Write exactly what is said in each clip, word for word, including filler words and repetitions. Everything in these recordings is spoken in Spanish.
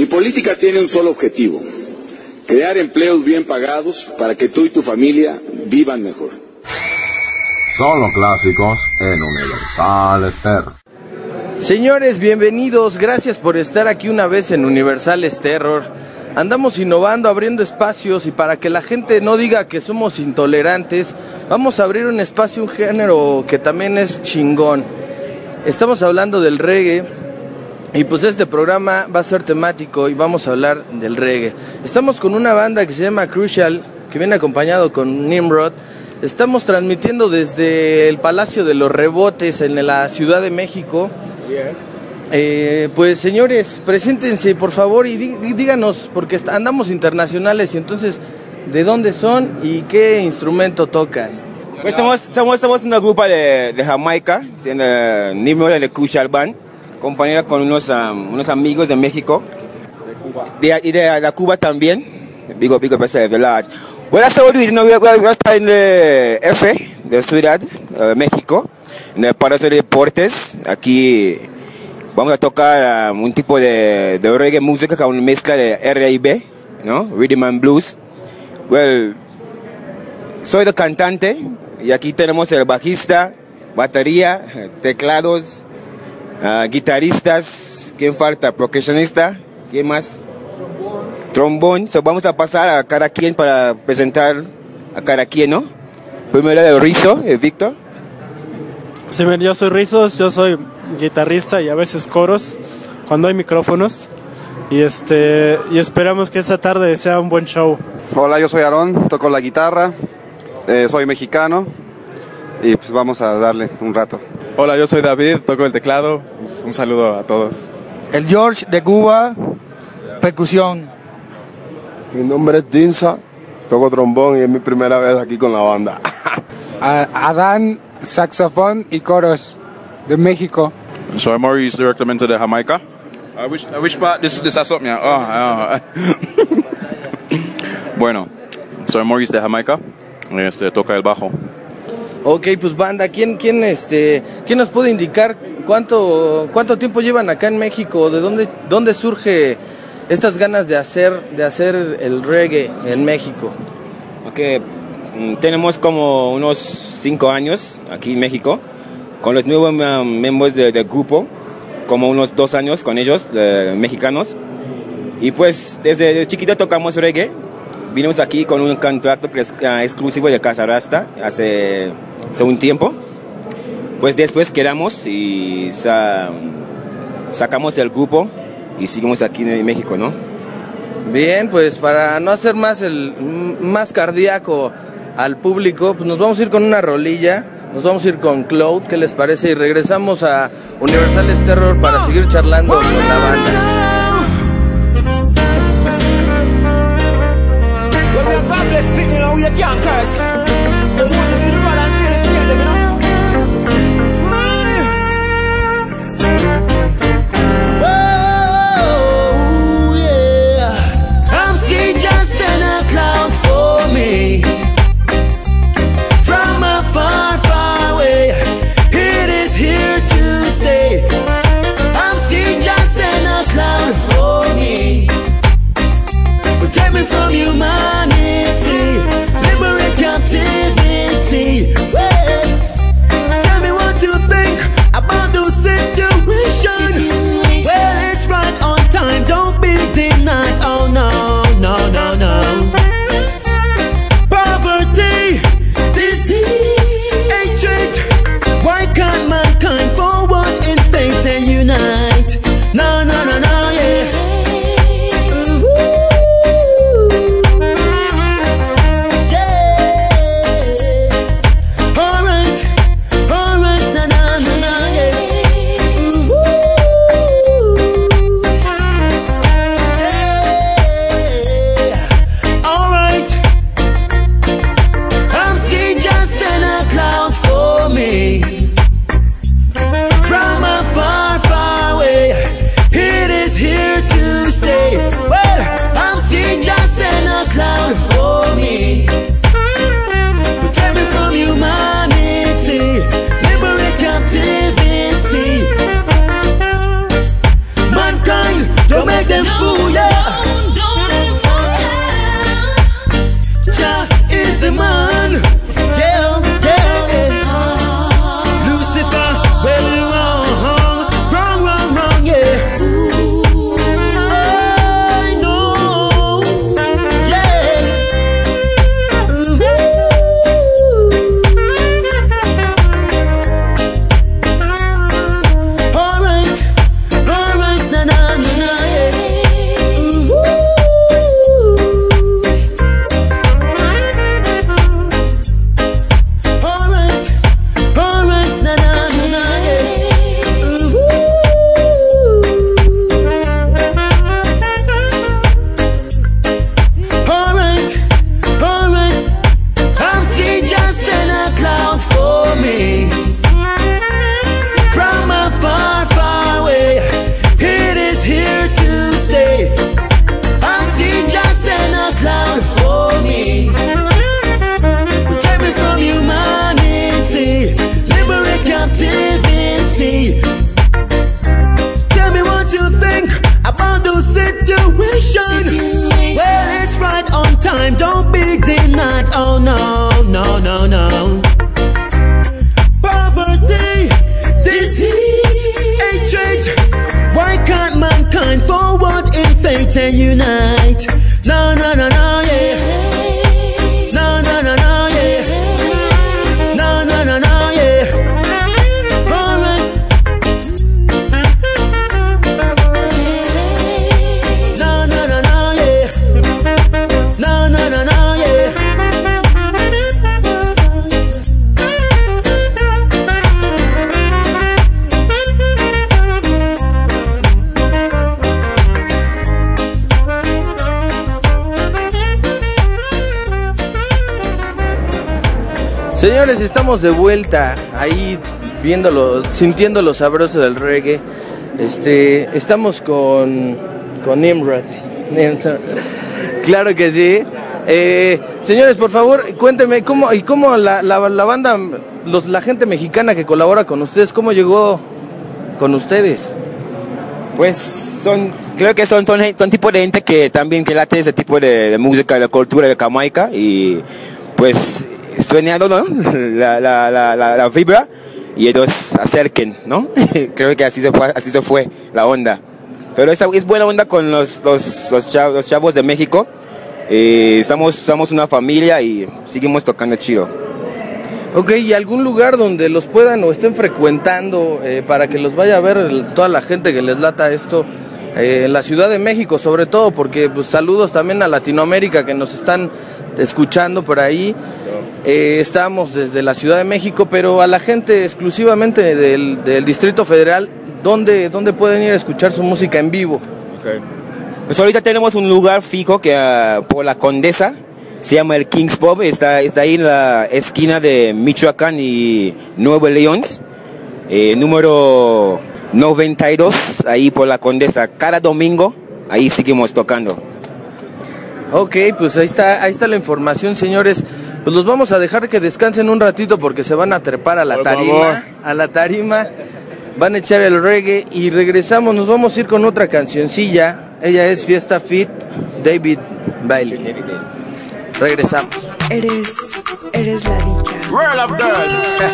política tiene un solo objetivo: crear empleos bien pagados para que tú y tu familia vivan mejor. Solo clásicos en Universal Stereo. Señores, bienvenidos, gracias por estar aquí una vez en Universal Stereo. Andamos innovando, abriendo espacios, y para que la gente no diga que somos intolerantes, vamos a abrir un espacio, un género que también es chingón. Estamos hablando del reggae, y pues este programa va a ser temático y vamos a hablar del reggae. Estamos con una banda que se llama Crucial, que viene acompañado con Nimrod. Estamos transmitiendo desde el Palacio de los Rebotes en la Ciudad de México. Eh, pues señores, preséntense por favor y dí, díganos, porque andamos internacionales, y entonces, ¿de dónde son y qué instrumento tocan? Pues somos, somos, somos una grupo de, de Jamaica, siendo Nimrod de Crucial Band, compañera con unos, um, unos amigos de México, de Cuba. De, y de, de Cuba también. Big up, big up, the large. Well, that's what we do. You know, we are in the F de Ciudad, uh, México, en el Palacio de Deportes. Aquí vamos a tocar um, un tipo de, de reggae música con una mezcla de R y B, ¿no? Rhythm and Blues. Well, soy el cantante y aquí tenemos el bajista, batería, teclados, uh, guitarristas. ¿Quién falta? Percusionista. ¿Quién más? Trombón. So, vamos a pasar a cada quien para presentar a cada quien, ¿no? Primero el Rizo, el Víctor. Sí, yo soy Rizos, yo soy guitarrista y a veces coros cuando hay micrófonos, y este y esperamos que esta tarde sea un buen show. Hola, yo soy Aarón, toco la guitarra, eh, soy mexicano y pues vamos a darle un rato. Hola, yo soy David, toco el teclado. Un saludo a todos. El George de Cuba, percusión. Mi nombre es Dinsa, toco trombón y es mi primera vez aquí con la banda. Adán, saxofón y coros de México. Soy Maurice, directamente de Jamaica. Uh, which, uh, which part? This, this has something. Oh, oh. Bueno, soy Maurice de Jamaica. Este, toca el bajo. Ok, pues banda, ¿quién, quién, este, quién nos puede indicar cuánto, cuánto tiempo llevan acá en México? ¿De dónde, dónde surge estas ganas de hacer, de hacer el reggae en México? Okay. Tenemos como unos cinco años aquí en México, con los nuevos um, miembros del de grupo, como unos dos años con ellos, eh, mexicanos. Y pues desde, desde chiquito tocamos reggae. Vinimos aquí con un contrato que es, uh, exclusivo de Casa Rasta hace, hace un tiempo. Pues después quedamos y sa, sacamos el grupo y seguimos aquí en México, ¿no? Bien, pues para no hacer más, el, más cardíaco al público, pues nos vamos a ir con una rolilla, nos vamos a ir con Cloud, ¿qué les parece? Y regresamos a Universal Stereo para seguir charlando con la banda. Cloud unity, unite. No, no, no, no, yeah. No, no, no, no, yeah. No, no, no, no, yeah. All right. No, no, no, no, yeah. No, no, no, no, yeah. Señores, estamos de vuelta ahí viéndolo, sintiendo lo sabroso del reggae. Este, estamos con con Nimrod. Claro que sí. Eh, señores, por favor, cuéntenme cómo y cómo la, la, la banda, los, la gente mexicana que colabora con ustedes, cómo llegó con ustedes. Pues son, creo que son, son, son tipo de gente que también que late ese tipo de, de música, de cultura de Jamaica y pues sueñando, ¿no? La, la, la, la, la vibra y ellos se acerquen, ¿no? Creo que así se fue, así se fue la onda. Pero esta es buena onda con los, los, los, chavos, los chavos de México. Eh, estamos, somos una familia y seguimos tocando chido. Ok, ¿y algún lugar donde los puedan o estén frecuentando eh, para que los vaya a ver el, toda la gente que les lata esto? Eh, en la Ciudad de México sobre todo, porque pues, saludos también a Latinoamérica que nos están escuchando por ahí. Eh, estamos desde la Ciudad de México, pero a la gente exclusivamente del, del Distrito Federal, ¿dónde, ¿dónde pueden ir a escuchar su música en vivo? Okay. Pues ahorita tenemos un lugar fijo que uh, por la Condesa, se llama el King's Pub, está, está ahí en la esquina de Michoacán y Nuevo León, eh, número noventa y dos, ahí por la Condesa, cada domingo, ahí seguimos tocando. Ok, pues ahí está, ahí está la información, señores. Pues los vamos a dejar que descansen un ratito porque se van a trepar a la tarima, a la tarima, van a echar el reggae y regresamos, nos vamos a ir con otra cancioncilla. Ella es Fiesta Fit, David Bailey. Regresamos. Eres, eres la dicha. World of girls.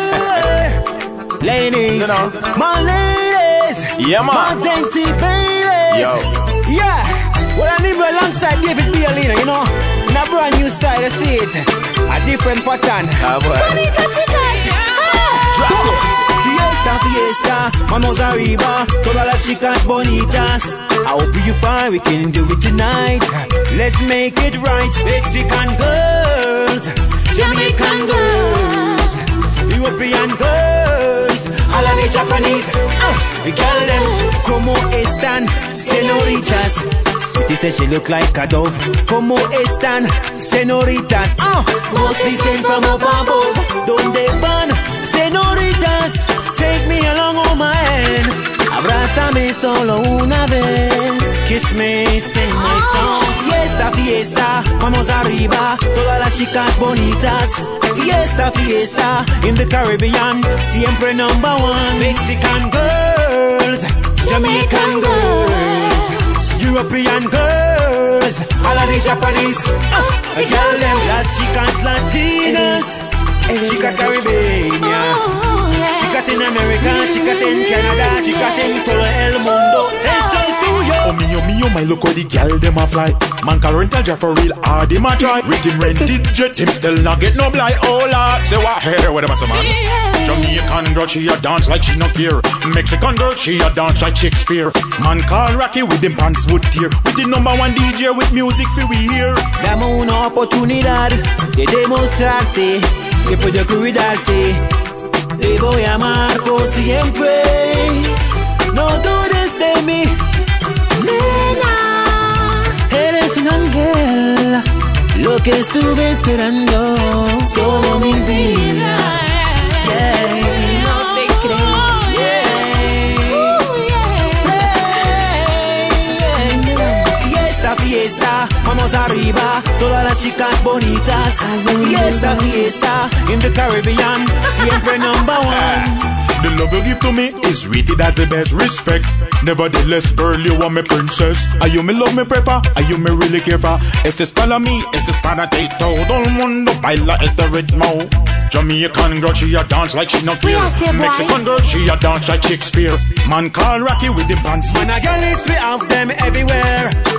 Ladies, you know. My ladies. Yeah, man. My dainty babies. Yo. Yeah. Well, I live alongside David Bailey, you know. In a brand new style, you see it. A different pattern. Ah, boy. Bonita, chicas. Drop it. Fiesta, fiesta, vamos arriba, todas las chicas bonitas. I hope you find we can do it tonight. Let's make it right. Mexican girls, Jamaican girls, European girls, all of the Japanese. Uh, girl them, como están, señoritas? This said she look like a dove. Como están, señoritas? Uh, must be sent from up above. ¿Dónde van, señoritas? Take me along on my hand. Abrázame solo una vez. Kiss me, sing my song. Fiesta, fiesta, vamos arriba. Todas las chicas bonitas. Fiesta, fiesta, in the Caribbean. Siempre number one. Mexican girls, Jamaican girls, European girls, all of the Japanese. Uh, girl, them las chicas latinas. Chicas caribeñas, chicas en América, chicas en Canadá, chicas en todo el mundo. Esto es tuyo. Oh mío, mío, my look how the gal dem a fly. Man can rental jet for real, hard him a try. With him rented jet, him still not get no blind. Oh lord, say what? Hey, hey, what am I say, man? Yeah. Jamaican girl, she a dance like she no care. Mexican girl, she a dance like Shakespeare. Man call Rocky with him pants would tear. With the number one D J with music for we hear. Dame una oportunidad de demostrarte que puedo cuidarte. Te voy a amar por siempre. No dudes de mí, nena. Eres un ángel, lo que estuve esperando toda mi vida. Yeah. No te creo. Yeah. Yeah. Fiesta, fiesta, vamos arriba. Todas las chicas bonitas. Fiesta, fiesta, in the Caribbean. Siempre number one. The love you give to me is rated as the best respect. Nevertheless, girl, you are my princess. Are you me love me prefer? Are you me really care for? Este es para mí, este es para ti. Todo el mundo baila este ritmo. Jamaican girl, she a dance like she no care. Mexican girl, she a dance like Shakespeare. Man call Rocky with the pants. Man, a girl is we have them everywhere. We have them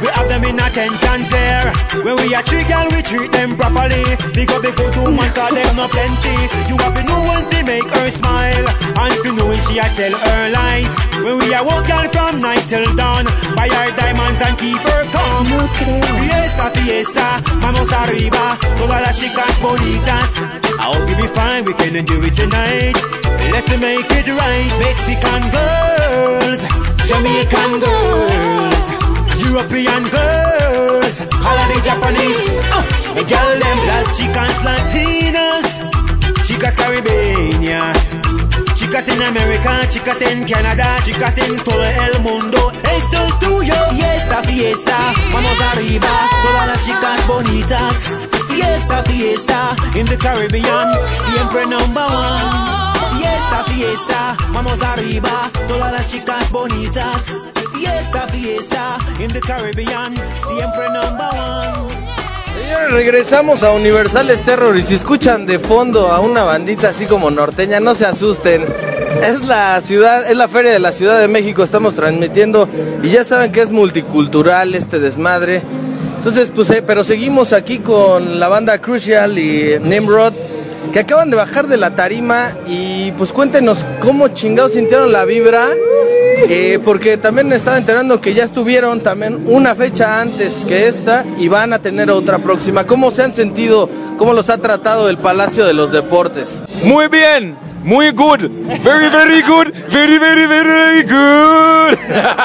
in attention there. When we are treat girl, we treat them properly. Because they go to man, cause them no plenty. You have to know when they make her smile, and if you know when she a tell her lies. When we are walk girl from night till dawn, buy her diamonds and keep her calm. Fiesta, fiesta, vamos arriba, todas las chicas bonitas. I hope you be fine, we can enjoy it tonight. Let's make it right. Mexican girls, Jamaican girls, European girls, all of the Japanese, uh, the girl them las chicas latinas, chicas caribeñas, chicas en America, chicas en Canadá, chicas en todo el mundo. Esto es tuyo y esta fiesta, vamos arriba, todas las chicas bonitas. Fiesta, fiesta, in the Caribbean, siempre number one. Fiesta, fiesta, vamos arriba, todas las chicas bonitas. Fiesta, fiesta, in the Caribbean, siempre number one. Señores, regresamos a Universales Terror y si escuchan de fondo a una bandita así como norteña, no se asusten. Es la ciudad, es la Feria de la Ciudad de México, estamos transmitiendo y ya saben que es multicultural este desmadre. Entonces, pues, eh, pero seguimos aquí con la banda Crucial y Nimrod, que acaban de bajar de la tarima y pues cuéntenos cómo chingados sintieron la vibra, eh, porque también me estaba enterando que ya estuvieron también una fecha antes que esta y van a tener otra próxima. ¿Cómo se han sentido? ¿Cómo los ha tratado el Palacio de los Deportes? Muy bien, muy good, very very good, very very very good.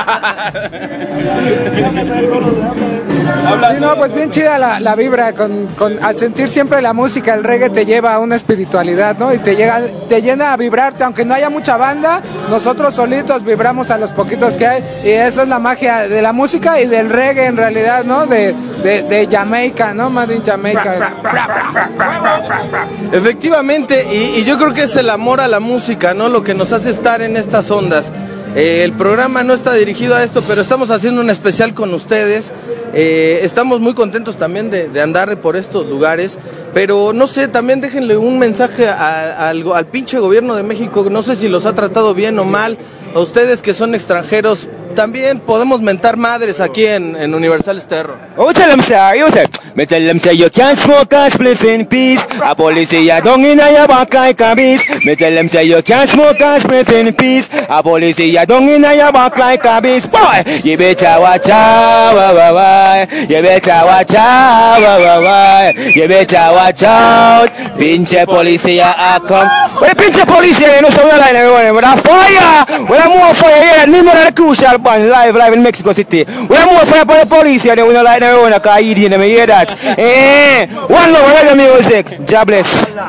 Sí, no, pues bien chida la, la vibra, con, con, al sentir siempre la música, el reggae te lleva a una espiritualidad, ¿no? Y te, llega, te llena a vibrarte, aunque no haya mucha banda, nosotros solitos vibramos a los poquitos que hay, y eso es la magia de la música y del reggae en realidad, ¿no? De, de, de Jamaica, ¿no? Made in Jamaica. Efectivamente, y, y yo creo que es el amor a la música, ¿no? Lo que nos hace estar en estas ondas. Eh, el programa no está dirigido a esto, pero estamos haciendo un especial con ustedes. Eh, estamos muy contentos también de, de andar por estos lugares, pero no sé, también déjenle un mensaje a, a, al, al pinche gobierno de México. No sé si los ha tratado bien o mal. A ustedes que son extranjeros, también podemos mentar madres aquí en, en Universal Terror. Oh, tell them say, you say, me tell them say you can't smoke a spliff in peace. A police ya down in your back like a beast. Me tell them say you can't smoke a spliff in peace. A police ya down in your back like a beast. Boy, you better watch out, wah, wah, wah. You better watch out, wah, wah, wah. You better watch out. Pinche policía a come. Well, pinche policía, you know, so we're like everyone. With a fire, with a more fire here, and me the crucial band live, live in Mexico City. We're more fire for the police here, we don't like everyone, because I hear them, you hear that? Eh, one love, reggae music. God bless.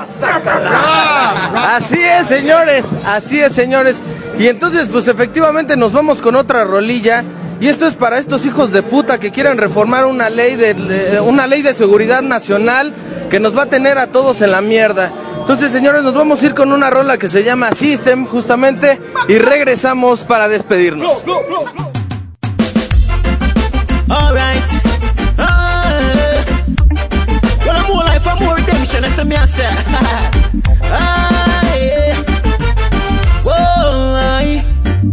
Así es, señores, así es, señores. Y entonces, pues efectivamente nos vamos con otra rolilla. Y esto es para estos hijos de puta que quieren reformar una ley de, de una ley de seguridad nacional que nos va a tener a todos en la mierda. Entonces, señores, nos vamos a ir con una rola que se llama System, justamente, y regresamos para despedirnos. All right. Uh, well, I'm more life, I'm more redemption, that's what me I say. Ah, yeah. Whoa, I,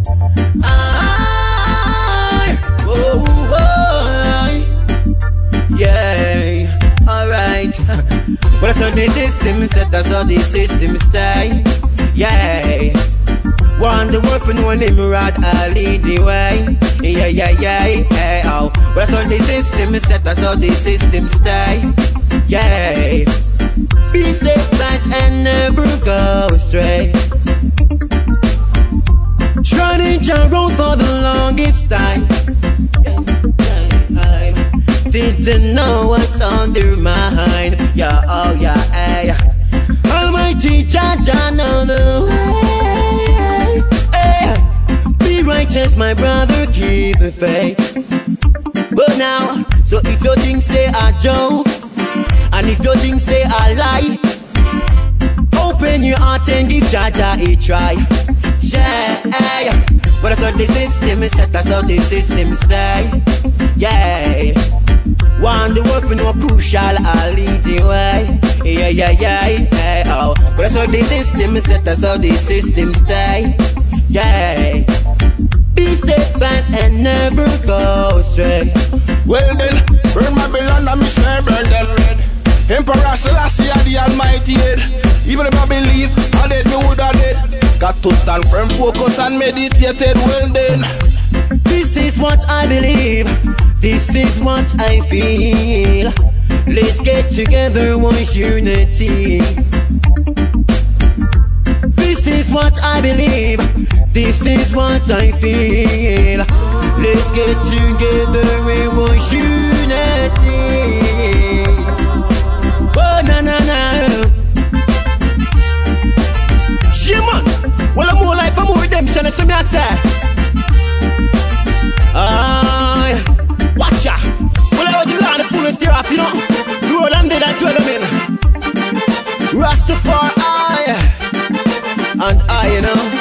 I, whoa, whoa, I, yeah. All right. Well, that's how the system is set, that's how the system stay. Yeah. Want the work for no Nimrod, I'll lead the way. Yeah, yeah, yeah, yeah, oh. Well, that's how the system is set, that's how the system stay. Yeah. Be safe, guys, and never go astray. Trying to road for the longest time. Didn't know what's on their mind. Yeah, oh yeah, hey. Almighty Jah Jah know the way. Hey. Be righteous, my brother, keep the faith. But now, so if you think say a joke, and if you think say a lie, open your heart and give Jah Jah a try. Yeah, but that's how the system is set, that's how the system stay. Yeah. Want the work for no crucial, I'll lead the way. Yeah, yeah, yeah, yeah, oh. But that's how the system is set, that's how the system stay. Yeah. Be safe fast and never go astray. Well then, burn Babylon and me say burn them red. Emperor Selassie are the almighty head. Even if I believe I dead, me woulda dead. Got to stand firm, focus and meditated. Well then, this is what I believe. This is what I feel. Let's get together, one unity. This is what I believe. This is what I feel. Let's get together in one unity. Oh na na na. Yeah man. Well I'm more life, I'm more redemption. That's what me I say. Aye. Watch ya. Well I heard the land, the fullness thereof, you know. The road I'm dead, I dwell them in. Rastafari. And I, you know,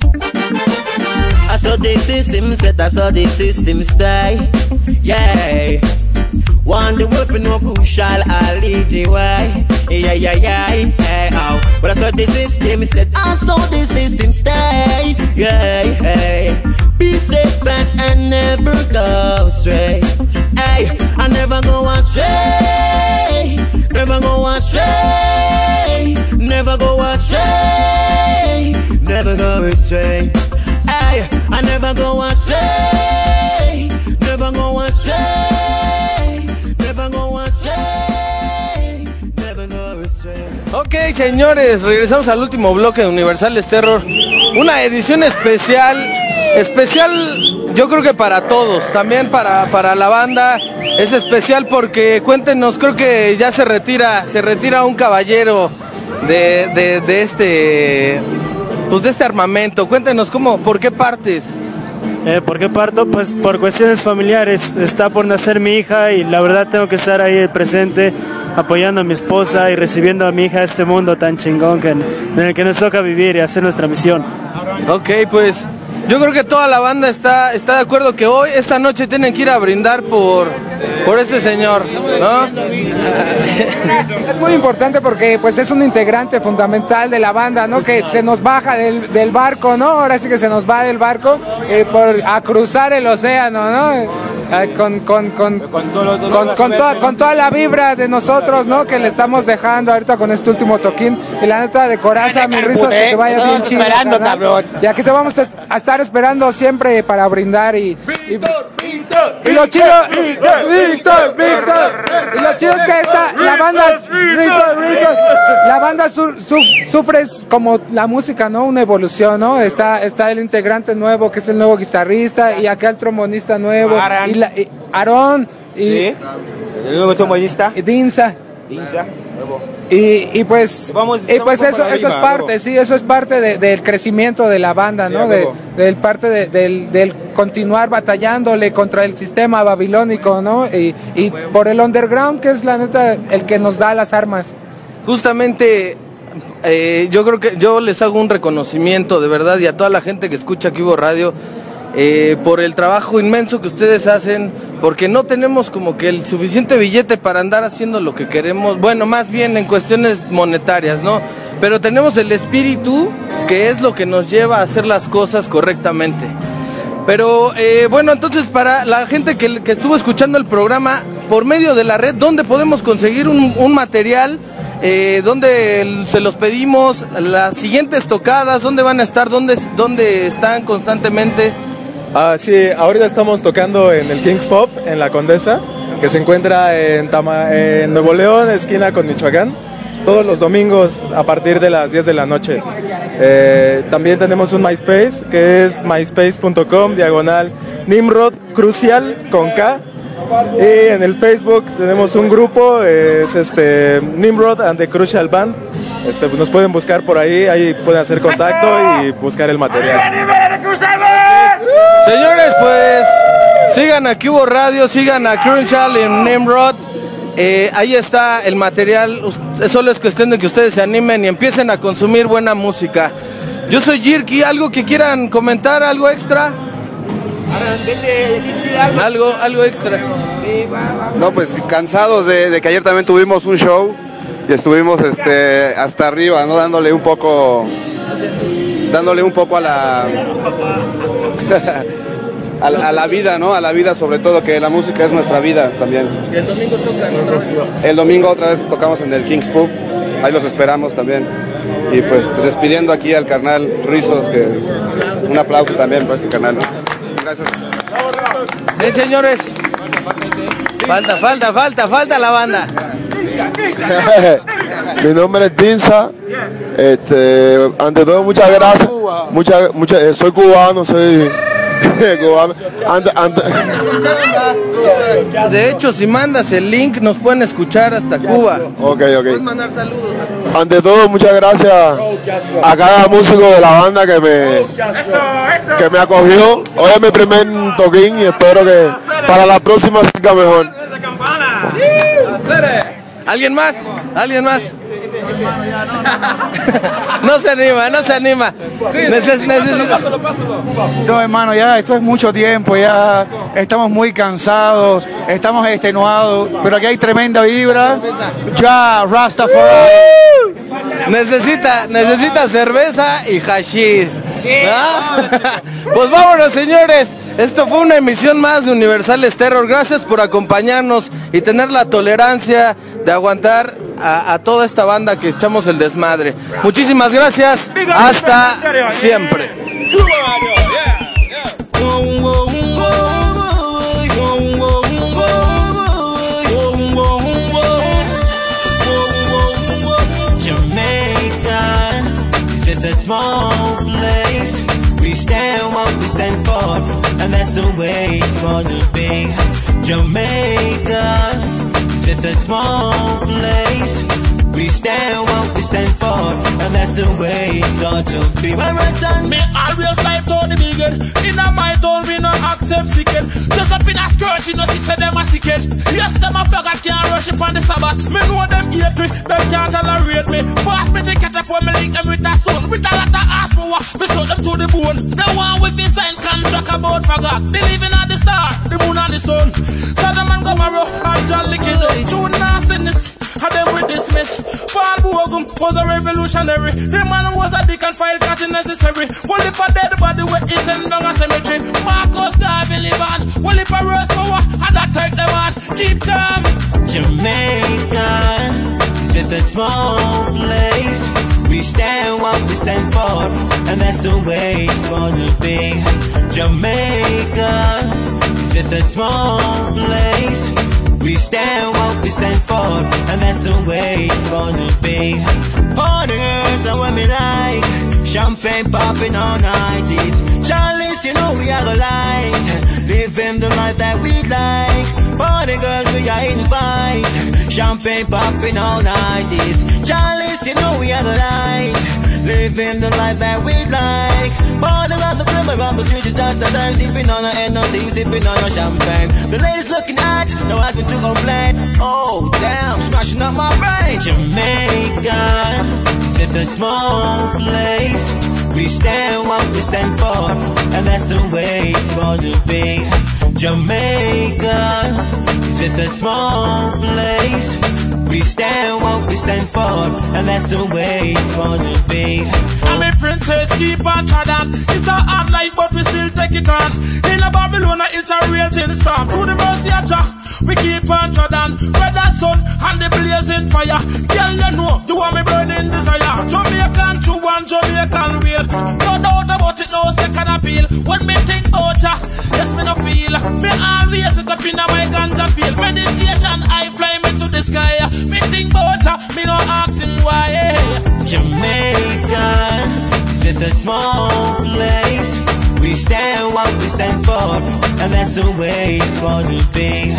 I saw the system set, I saw the system stay. Yeah. One the wolf no crucial, I'll lead the way. Yeah, yeah, yeah, yeah, oh. But I saw the system set, I saw the system stay. Yeah, yeah. Be safe fast and never go astray. Hey, I never go astray. Never go astray. Never go astray. Never go astray. Hey, I never go astray. Never go astray. Never go astray. Never go astray. Ok, señores, regresamos al último bloque de Universal Terror. Una edición especial. Especial, yo creo que para todos. También para, para la banda. Es especial porque, cuéntenos, creo que ya se retira. Se retira un caballero de, de, de este... Pues de este armamento. Cuéntenos cómo, ¿por qué partes? Eh, ¿Por qué parto? Pues por cuestiones familiares. Está por nacer mi hija y la verdad tengo que estar ahí presente, apoyando a mi esposa y recibiendo a mi hija a este mundo tan chingón que, en el que nos toca vivir y hacer nuestra misión. Ok, pues yo creo que toda la banda está, está de acuerdo que hoy, esta noche, tienen que ir a brindar por, por este señor, ¿no? Es muy importante porque pues es un integrante fundamental de la banda, ¿no? Que se nos baja del, del barco, ¿no? Ahora sí que se nos va del barco eh, por, a cruzar el océano, ¿no? Eh, con, con, con, con, con, con, toda, con toda la vibra de nosotros, ¿no? Que le estamos dejando ahorita con este último toquín. Y la neta de coraza, mi Rizos, que te vaya bien chido. Y aquí te vamos a estar esperando siempre para brindar y... y Y lo chido, Víctor, Víctor. Y lo chido es que esta, la banda, Rizos, Rizos, la banda su, su, sufre como la música, ¿no? Una evolución, ¿no? Está, está el integrante nuevo, que es el nuevo guitarrista, y acá el trombonista nuevo, Aran. y, la, y Aarón, y ¿sí? El nuevo trombonista. Y Dinsa. Dinsa, nuevo. Y, y pues, Vamos, y pues eso, eso es parte, luego. sí, eso es parte de, del crecimiento de la banda, Sí, ¿no? De, del parte de, del, del continuar batallándole contra el sistema babilónico, ¿no? Y, y por el underground, que es la neta el que nos da las armas. Justamente, eh, yo creo que yo les hago un reconocimiento de verdad y a toda la gente que escucha Cubo Radio eh, por el trabajo inmenso que ustedes hacen, porque no tenemos como que el suficiente billete para andar haciendo lo que queremos, bueno, más bien en cuestiones monetarias, ¿no? Pero tenemos el espíritu, que es lo que nos lleva a hacer las cosas correctamente. Pero eh, bueno, entonces para la gente que, que estuvo escuchando el programa por medio de la red, ¿dónde podemos conseguir un, un material? Eh, ¿Dónde se los pedimos? Las siguientes tocadas, ¿dónde van a estar? ¿Dónde, dónde están constantemente? Ah, sí, ahorita estamos tocando en el Kings Pop, en La Condesa, que se encuentra en, Tama, en Nuevo León, esquina con Michoacán, todos los domingos a partir de las diez de la noche. Eh, también tenemos un MySpace, que es myspace punto com, diagonal Nimrod Crucial, con K. Y en el Facebook tenemos un grupo, es este Nimrod and the Crucial Band. Este, pues nos pueden buscar por ahí, ahí pueden hacer contacto y buscar el material. Señores, pues sigan a Cubo Radio, sigan a Crucial en Nimrod. Eh, ahí está el material. Solo es cuestión de que ustedes se animen y empiecen a consumir buena música. Yo soy Jirky, ¿algo que quieran comentar? ¿Algo extra? Algo, algo extra. No, pues cansados de, de que ayer también tuvimos un show y estuvimos este hasta arriba, ¿no? Dándole un poco, dándole un poco a la, a, a la vida, ¿no? A la vida sobre todo, que la música es nuestra vida también. Y el domingo tocan otra vez. El domingo otra vez tocamos en el King's Pub, ahí los esperamos también. Y pues despidiendo aquí al carnal Rizos, que un aplauso también para este carnal, ¿no? Gracias. Bien, señores. Falta, falta, falta, falta la banda. Mi nombre es Dinsa. Este, ante todo, muchas gracias. Muchas, muchas, eh, soy cubano, soy cubano. Ante, ante... De hecho, si mandas el link, nos pueden escuchar hasta Cuba. Ok, ok. Puedes mandar saludos a Cuba. Ante todo, muchas gracias a cada músico de la banda que me, que me acogió. Hoy es mi primer toquín y espero que para la próxima salga mejor. ¿Alguien más? ¿Alguien más? No se anima, no se anima. Neces necesito... No, hermano, ya esto es mucho tiempo, ya estamos muy cansados, estamos extenuados, pero aquí hay tremenda vibra. Ya, Rastafari. Necesita, necesita cerveza y hashish. ¿No? Pues vámonos, señores. Esto fue una emisión más de Universales Terror. Gracias por acompañarnos y tener la tolerancia de aguantar a, a toda esta banda que echamos el desmadre. Muchísimas gracias. Hasta siempre. A small place. We stand what we stand for, and that's the way it's gonna be. Jamaica, it's just a small place. We stand what we stand for, and that's the way it's got to be. My right hand, me always like to the big head. In a my town, we no accept sicket. Just up in a skirt, you know, she said them a sicket. Yes, them a flag, I can't rush up on the Sabbath. Me know them hate me, them can't tolerate me. Pass me the catapult, me link them with a stone. With a lot of ass power, me show them to the bone. The one with his sign contract about forgot. Believing on the star, the moon and the sun. Sodom and Gomorrah, and John Lickid. True nastiness, and them we dismiss. Paul Bogum was a revolutionary. The man was a dick and file cat necessary. Well, if a dead body were eaten down a cemetery. Marcus Garvey live on. Well, if a rose power, and that take them on. Keep calm. Jamaica, it's just a small place. We stand what we stand for, and that's the way it's gonna be. Jamaica, it's just a small place. We stand what we stand for, and that's the way it's gonna be. All the girls are what me like, champagne popping all nighties. Charlie's, you know we are the light, living the life that we like. All the girls we are invite, champagne popping all nighties. Charlie's, you know we are the light, living the life that we like. Born around the club, around the street, just the time, sipping on a N O C, sipping on a champagne. The ladies looking hot, no husband to complain. Oh, damn, smashing up my brain. Jamaica, it's just a small place. We stand what we stand for, and that's the way it's gonna be. Jamaica, it's just a small place. We stand what we stand for, and that's the way it's gonna be. I'm a princess, keep on trying. It's a hard life, but we still take it on. In a Babylon, it's a real thing storm. To the mercy of Jah, we keep on trying. Red that sun and the blazing fire. Girl, you know, you want me burning desire. Jamaican true and Jamaican real. No doubt about it, no second appeal. When me think about Jah, yes, me no feel. Me always sit up in my ganja field. Meditation, I fly me to the sky. Me think about ya, me no asking why. Jamaica, it's just a small place. We stand what we stand for, and that's the way it's gonna be.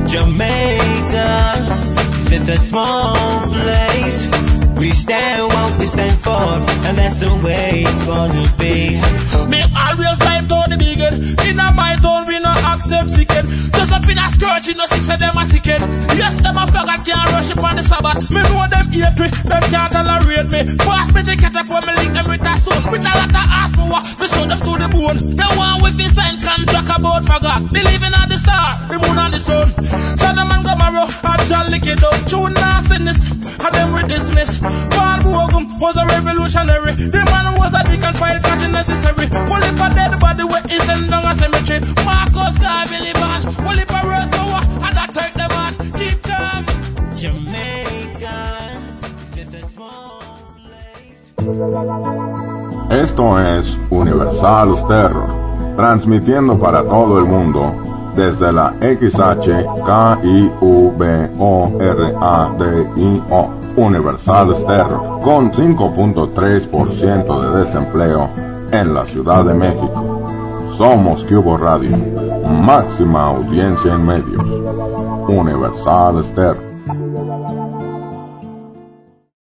Jamaica, it's just a small place. We stand what we stand for, and that's the way it's gonna be. Me always like to the big head. In a my town, we no accept sicket. Just up in a skirt, you know, she said them a sicket. Yes, them a flag, I can't rush up on the Sabbath. Me know them hate me, them can't tolerate me. Pass me the catapult, me link them with a stone. With a lot of ass power, me show them to the bone. The one with his sign contract about forgot. Believing on the star, the moon and the sun. Sodom and Gomorrah, and John Lickid. True nastiness, and them with dismissed. Paul Bogan was a revolutionary. The man was a dick and fight cat necessary. Only for dead body where he sent down a cemetery. Marcus Garvey, Billy Van, only for Rose Power, and that take the man. Keep calm. Jamaica, just a small place. Esto es Universal Stereo, transmitiendo para todo el mundo desde la X H K I V O R A D I O, Universal Stereo, con cinco punto tres por ciento de desempleo en la Ciudad de México. Somos Cubo Radio, máxima audiencia en medios. Universal Stereo.